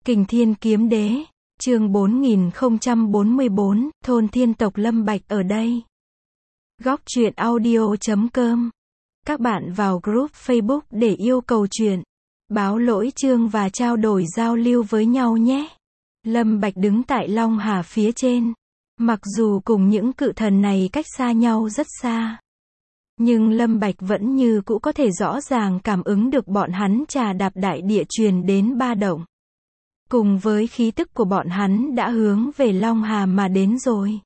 Kình Thiên Kiếm Đế, chương 4044, thôn thiên tộc Lâm Bạch ở đây. Góc truyện audio.com. Các bạn vào group Facebook để yêu cầu truyện, báo lỗi chương và trao đổi giao lưu với nhau nhé. Lâm Bạch đứng tại Long Hà phía trên. Mặc dù cùng những cự thần này cách xa nhau rất xa, nhưng Lâm Bạch vẫn như cũ có thể rõ ràng cảm ứng được bọn hắn trà đạp đại địa truyền đến ba động. Cùng với khí tức của bọn hắn đã hướng về Long Hà mà đến rồi.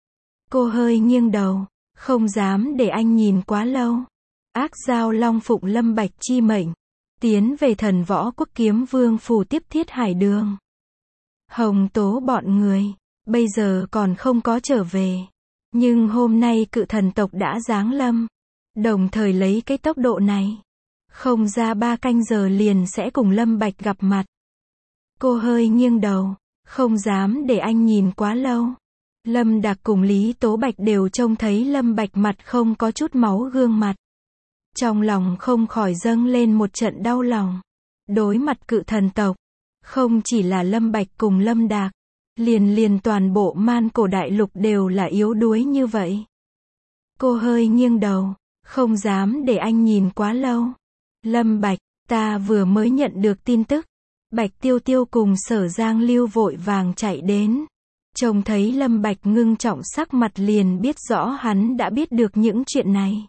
Cô hơi nghiêng đầu, không dám để anh nhìn quá lâu. Ác Dao Long phụng Lâm Bạch chi mệnh, tiến về Thần Võ Quốc Kiếm Vương phủ tiếp Thiết Hải Đường. Hồng Tố bọn người, bây giờ còn không có trở về. Nhưng hôm nay cự thần tộc đã giáng lâm. Đồng thời lấy cái tốc độ này, không ra 3 canh giờ liền sẽ cùng Lâm Bạch gặp mặt. Cô hơi nghiêng đầu, không dám để anh nhìn quá lâu. Lâm Đạc cùng Lý Tố Bạch đều trông thấy Lâm Bạch mặt không có chút máu gương mặt. Trong lòng không khỏi dâng lên một trận đau lòng. Đối mặt cự thần tộc, không chỉ là Lâm Bạch cùng Lâm Đạc, liền toàn bộ man cổ đại lục đều là yếu đuối như vậy. Cô hơi nghiêng đầu, không dám để anh nhìn quá lâu. Lâm Bạch, ta vừa mới nhận được tin tức. Bạch Tiêu Tiêu cùng Sở Giang Lưu vội vàng chạy đến. Trông thấy Lâm Bạch ngưng trọng sắc mặt liền biết rõ hắn đã biết được những chuyện này.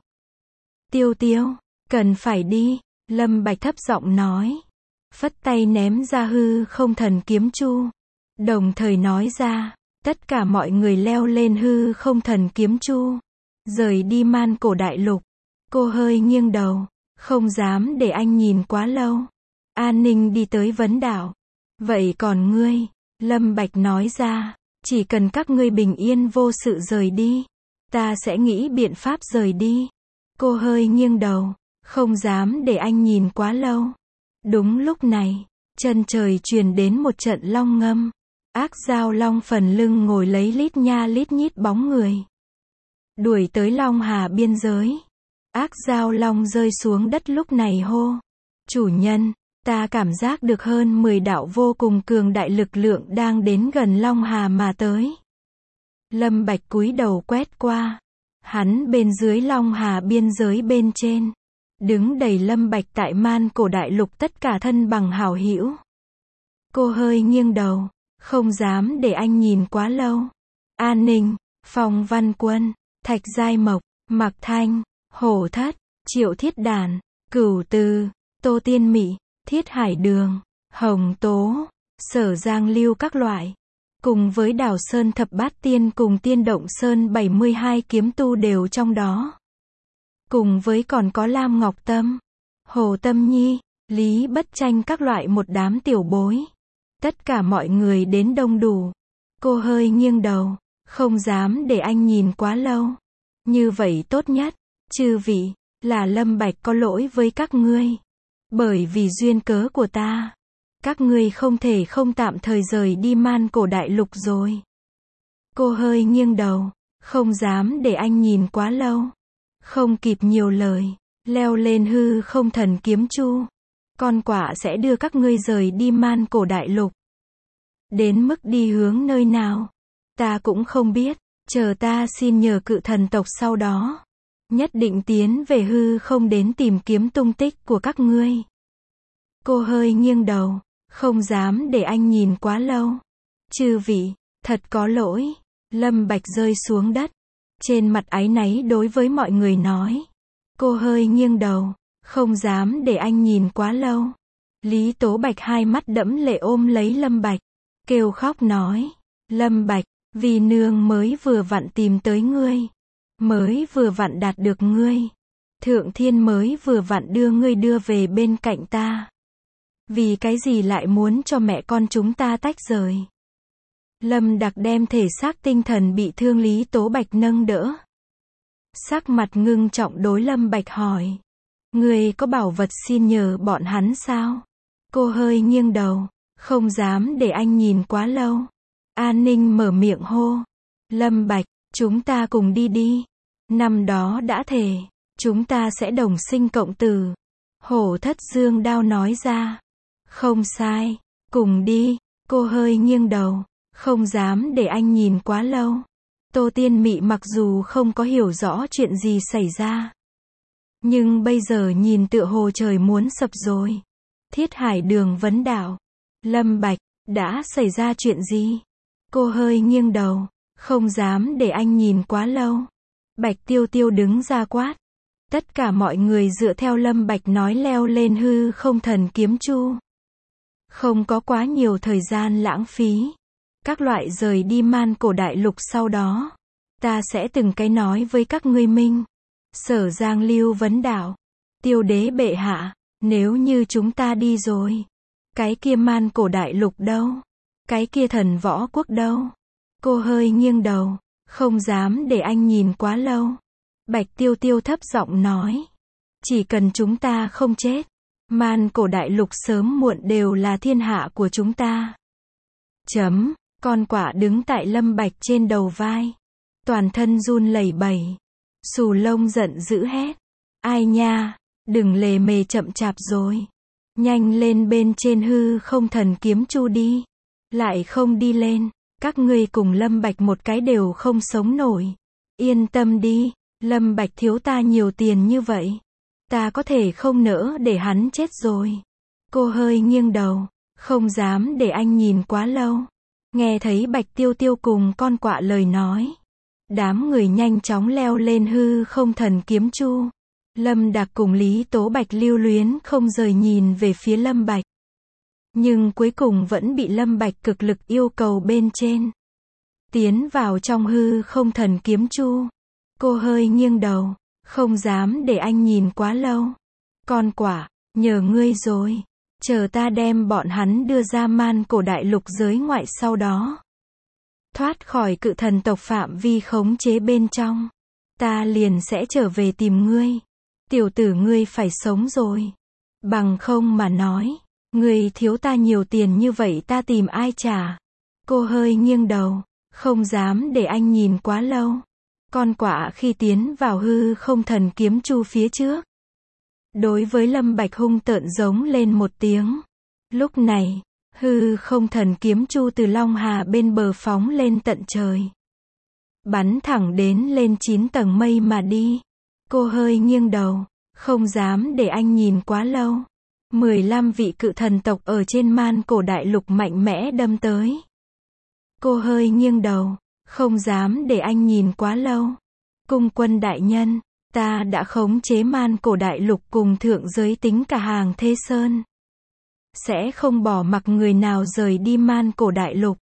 Tiêu Tiêu, cần phải đi, Lâm Bạch thấp giọng nói. Phất tay ném ra hư không thần kiếm chu. Đồng thời nói ra, tất cả mọi người leo lên hư không thần kiếm chu. Rời đi man cổ đại lục. Cô hơi nghiêng đầu, không dám để anh nhìn quá lâu. An Ninh đi tới vấn đạo. Vậy còn ngươi? Lâm Bạch nói ra, chỉ cần các ngươi bình yên vô sự rời đi, ta sẽ nghĩ biện pháp rời đi. Cô hơi nghiêng đầu, không dám để anh nhìn quá lâu. Đúng lúc này, chân trời truyền đến một trận long ngâm. Ác Dao Long phần lưng ngồi lấy lít nha lít nhít bóng người. Đuổi tới Long Hà biên giới. Ác Dao Long rơi xuống đất lúc này hô. Chủ nhân, ta cảm giác được hơn 10 đạo vô cùng cường đại lực lượng đang đến gần Long Hà mà tới. Lâm Bạch cúi đầu quét qua. Hắn bên dưới Long Hà biên giới bên trên. Đứng đầy Lâm Bạch tại man cổ đại lục tất cả thân bằng hảo hữu. Cô hơi nghiêng đầu, không dám để anh nhìn quá lâu. An Ninh, Phong Văn Quân, Thạch Giai Mộc, Mạc Thanh, Hổ Thất, Triệu Thiết Đàn, Cửu Tư, Tô Tiên Mị, Thiết Hải Đường, Hồng Tố, Sở Giang Lưu các loại. Cùng với Đào Sơn Thập Bát Tiên cùng Tiên Động Sơn 72 kiếm tu đều trong đó. Cùng với còn có Lam Ngọc Tâm, Hồ Tâm Nhi, Lý Bất Tranh các loại một đám tiểu bối. Tất cả mọi người đến đông đủ. Cô hơi nghiêng đầu, không dám để anh nhìn quá lâu. Như vậy tốt nhất, chư vị, là Lâm Bạch có lỗi với các ngươi. Bởi vì duyên cớ của ta, các ngươi không thể không tạm thời rời đi man cổ đại lục rồi. Cô hơi nghiêng đầu, không dám để anh nhìn quá lâu. Không kịp nhiều lời, leo lên hư không thần kiếm chu. Con quạ sẽ đưa các ngươi rời đi man cổ đại lục. Đến mức đi hướng nơi nào, ta cũng không biết, chờ ta xin nhờ cự thần tộc sau đó. Nhất định tiến về hư không đến tìm kiếm tung tích của các ngươi. Cô hơi nghiêng đầu, không dám để anh nhìn quá lâu. Chư vị, thật có lỗi. Lâm Bạch rơi xuống đất. Trên mặt áy náy đối với mọi người nói. Cô hơi nghiêng đầu, không dám để anh nhìn quá lâu. Lý Tố Bạch hai mắt đẫm lệ ôm lấy Lâm Bạch. Kêu khóc nói. Lâm Bạch, vì nương mới vừa vặn tìm tới ngươi. Mới vừa vặn đạt được ngươi. Thượng Thiên mới vừa vặn đưa ngươi đưa về bên cạnh ta. Vì cái gì lại muốn cho mẹ con chúng ta tách rời? Lâm Đạc đem thể xác tinh thần bị thương Lý Tố Bạch nâng đỡ. Sắc mặt ngưng trọng đối Lâm Bạch hỏi. Ngươi có bảo vật xin nhờ bọn hắn sao? Cô hơi nghiêng đầu, không dám để anh nhìn quá lâu. An Ninh mở miệng hô. Lâm Bạch, chúng ta cùng đi đi. Năm đó đã thề, chúng ta sẽ đồng sinh cộng tử. Hổ Thất Dương Đao nói ra. Không sai, Cùng đi, cô hơi nghiêng đầu, không dám để anh nhìn quá lâu. Tô Tiên Mị mặc dù không có hiểu rõ chuyện gì xảy ra, nhưng bây giờ nhìn tựa hồ trời muốn sập rồi. Thiết Hải Đường vấn đạo. Lâm Bạch, đã xảy ra chuyện gì? Cô hơi nghiêng đầu, không dám để anh nhìn quá lâu. Bạch Tiêu Tiêu đứng ra quát. Tất cả mọi người dựa theo Lâm Bạch nói leo lên hư không thần kiếm chu. Không có quá nhiều thời gian lãng phí. Các loại rời đi Man Cổ Đại Lục sau đó. Ta sẽ từng cái nói với các ngươi minh. Sở Giang Lưu vấn đạo. Tiêu đế bệ hạ, nếu như chúng ta đi rồi, cái kia Man Cổ Đại Lục đâu? Cái kia Thần Võ Quốc đâu? Cô hơi nghiêng đầu, không dám để anh nhìn quá lâu. Bạch Tiêu Tiêu thấp giọng nói. Chỉ cần chúng ta không chết, Man Cổ Đại Lục sớm muộn đều là thiên hạ của chúng ta. Con quạ đứng tại Lâm Bạch trên đầu vai. Toàn thân run lẩy bẩy. Xù Lông giận dữ hét. Ai nha, đừng lề mề chậm chạp rồi. Nhanh lên bên trên hư không thần kiếm chu đi. Lại không đi lên, các ngươi cùng Lâm Bạch một cái đều không sống nổi. Yên tâm đi, Lâm Bạch thiếu ta nhiều tiền như vậy. Ta có thể không nỡ để hắn chết rồi. Cô hơi nghiêng đầu, không dám để anh nhìn quá lâu. Nghe thấy Bạch Tiêu Tiêu cùng con quạ lời nói. Đám người nhanh chóng leo lên hư không thần kiếm chu. Lâm Đạc cùng Lý Tố Bạch lưu luyến không rời nhìn về phía Lâm Bạch. Nhưng cuối cùng vẫn bị Lâm Bạch cực lực yêu cầu bên trên. Tiến vào trong hư không thần kiếm chu. Cô hơi nghiêng đầu, không dám để anh nhìn quá lâu. Con quạ, nhờ ngươi rồi. Chờ ta đem bọn hắn đưa ra Man Cổ Đại Lục giới ngoại sau đó. Thoát khỏi cự thần tộc phạm vi khống chế bên trong. Ta liền sẽ trở về tìm ngươi. Tiểu tử ngươi phải sống rồi. Bằng không mà nói, ngươi thiếu ta nhiều tiền như vậy ta tìm ai trả. Cô hơi nghiêng đầu, không dám để anh nhìn quá lâu. Con quạ khi tiến vào hư không thần kiếm chu phía trước. Đối với Lâm Bạch hung tợn giống lên một tiếng. Lúc này, hư không thần kiếm chu từ Long Hà bên bờ phóng lên tận trời. Bắn thẳng đến lên 9 tầng mây mà đi. Cô hơi nghiêng đầu, không dám để anh nhìn quá lâu. 15 vị cự thần tộc ở trên Man Cổ Đại Lục mạnh mẽ đâm tới. Cô hơi nghiêng đầu, không dám để anh nhìn quá lâu. Cung quân đại nhân, ta đã khống chế Man Cổ Đại Lục cùng thượng giới tính cả hàng Thế Sơn. Sẽ không bỏ mặc người nào rời đi Man Cổ Đại Lục.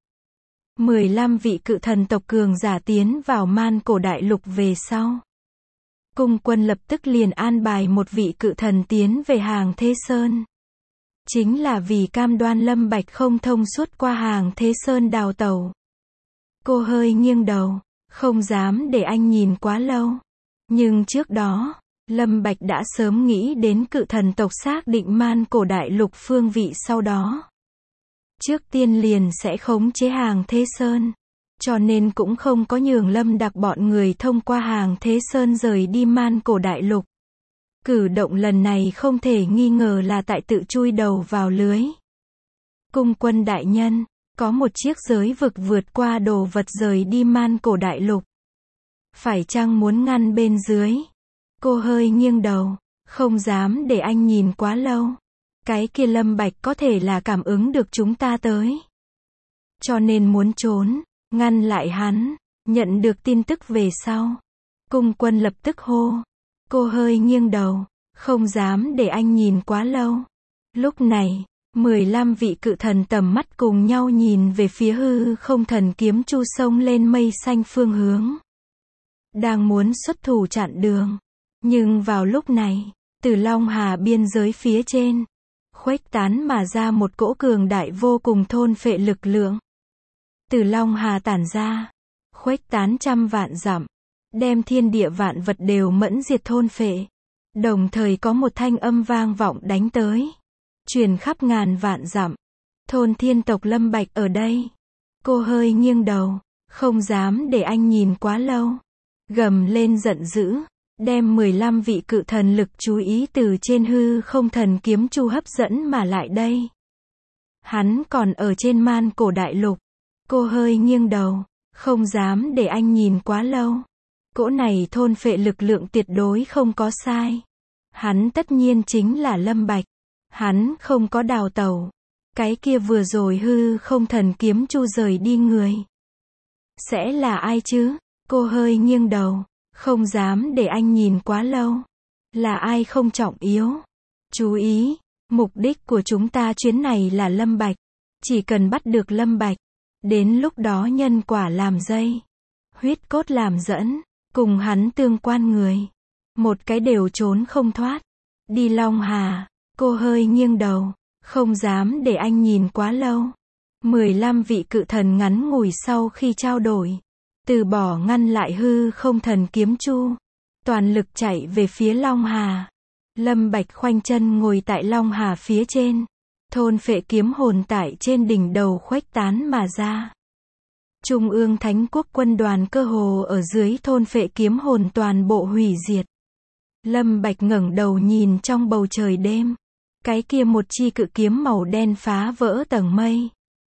15 vị cự thần tộc cường giả tiến vào Man Cổ Đại Lục về sau. Cung quân lập tức liền an bài một vị cự thần tiến về hàng Thế Sơn. Chính là vì cam đoan Lâm Bạch không thông suốt qua hàng Thế Sơn đào tẩu. Cô hơi nghiêng đầu, không dám để anh nhìn quá lâu. Nhưng trước đó, Lâm Bạch đã sớm nghĩ đến cự thần tộc xác định Man Cổ Đại Lục phương vị sau đó. Trước tiên liền sẽ khống chế hàng Thế Sơn. Cho nên cũng không có nhường Lâm Đạc bọn người thông qua hàng Thế Sơn rời đi Man Cổ Đại Lục. Cử động lần này không thể nghi ngờ là tại tự chui đầu vào lưới. Cung quân đại nhân, có một chiếc giới vực vượt qua đồ vật rời đi Man Cổ Đại Lục. Phải chăng muốn ngăn bên dưới? Cô hơi nghiêng đầu, không dám để anh nhìn quá lâu. Cái kia Lâm Bạch có thể là cảm ứng được chúng ta tới. Cho nên muốn trốn, ngăn lại hắn, nhận được tin tức về sau. Cung quân lập tức hô. Cô hơi nghiêng đầu, không dám để anh nhìn quá lâu. Lúc này, 15 vị cự thần tầm mắt cùng nhau nhìn về phía hư không thần kiếm chu sông lên mây xanh phương hướng. Đang muốn xuất thủ chặn đường. Nhưng vào lúc này, từ Long Hà biên giới phía trên, khuếch tán mà ra một cỗ cường đại vô cùng thôn phệ lực lượng. Từ Long Hà tản ra, khuếch tán trăm vạn dặm, đem thiên địa vạn vật đều mẫn diệt thôn phệ. Đồng thời có một thanh âm vang vọng đánh tới, truyền khắp ngàn vạn dặm. Thôn thiên tộc Lâm Bạch ở đây. Cô hơi nghiêng đầu, không dám để anh nhìn quá lâu. Gầm lên giận dữ, đem 15 vị cự thần lực chú ý từ trên hư không thần kiếm chu hấp dẫn mà lại đây. Hắn còn ở trên man cổ đại lục. Cô hơi nghiêng đầu, không dám để anh nhìn quá lâu. Cỗ này thôn phệ lực lượng tuyệt đối không có sai. Hắn tất nhiên chính là Lâm Bạch. Hắn không có đào tẩu. Cái kia vừa rồi hư không thần kiếm chu rời đi người. Sẽ là ai chứ? Cô hơi nghiêng đầu, không dám để anh nhìn quá lâu. Là ai không trọng yếu. Chú ý, mục đích của chúng ta chuyến này là Lâm Bạch. Chỉ cần bắt được Lâm Bạch, đến lúc đó nhân quả làm dây, huyết cốt làm dẫn, cùng hắn tương quan người. Một cái đều trốn không thoát. Đi Long Hà, cô hơi nghiêng đầu, không dám để anh nhìn quá lâu. 15 vị cự thần ngắn ngủi sau khi trao đổi, từ bỏ ngăn lại hư không thần kiếm chu, toàn lực chạy về phía Long Hà. Lâm Bạch khoanh chân ngồi tại Long Hà phía trên, thôn phệ kiếm hồn tại trên đỉnh đầu khuếch tán mà ra. Trung ương Thánh quốc quân đoàn cơ hồ ở dưới thôn phệ kiếm hồn toàn bộ hủy diệt. Lâm Bạch ngẩng đầu nhìn trong bầu trời đêm. Cái kia một chi cự kiếm màu đen phá vỡ tầng mây.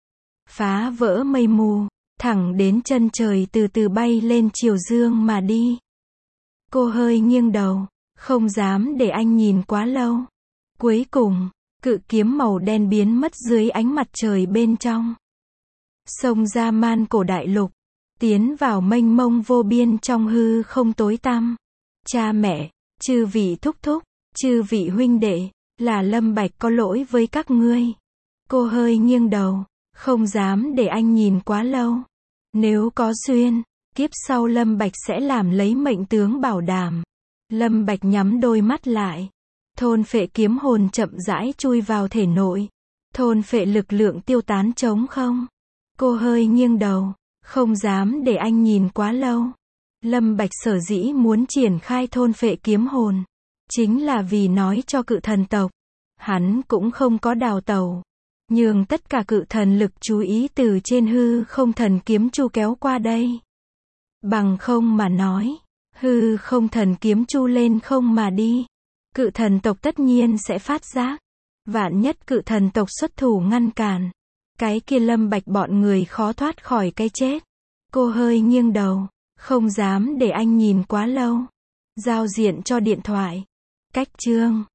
Phá vỡ mây mù, thẳng đến chân trời từ từ bay lên chiều dương mà đi. Cô hơi nghiêng đầu, không dám để anh nhìn quá lâu. Cuối cùng, cự kiếm màu đen biến mất dưới ánh mặt trời bên trong. Xông ra man cổ đại lục, tiến vào mênh mông vô biên trong hư không tối tăm. Cha mẹ, chư vị thúc thúc, chư vị huynh đệ, là Lâm Bạch có lỗi với các ngươi. Cô hơi nghiêng đầu, không dám để anh nhìn quá lâu. Nếu có duyên, kiếp sau Lâm Bạch sẽ làm lấy mệnh tướng bảo đảm. Lâm Bạch nhắm đôi mắt lại. Thôn phệ kiếm hồn chậm rãi chui vào thể nội. Thôn phệ lực lượng tiêu tán trống không. Cô hơi nghiêng đầu, không dám để anh nhìn quá lâu. Lâm Bạch sở dĩ muốn triển khai thôn phệ kiếm hồn, chính là vì nói cho cự thần tộc, hắn cũng không có đào tẩu, nhường tất cả cự thần lực chú ý từ trên hư không thần kiếm chu kéo qua đây. Bằng không mà nói, hư không thần kiếm chu lên không mà đi, cự thần tộc tất nhiên sẽ phát giác. Vạn nhất cự thần tộc xuất thủ ngăn cản, cái kia Lâm Bạch bọn người khó thoát khỏi cái chết. Cô hơi nghiêng đầu, không dám để anh nhìn quá lâu. Giao diện cho điện thoại. Cách chương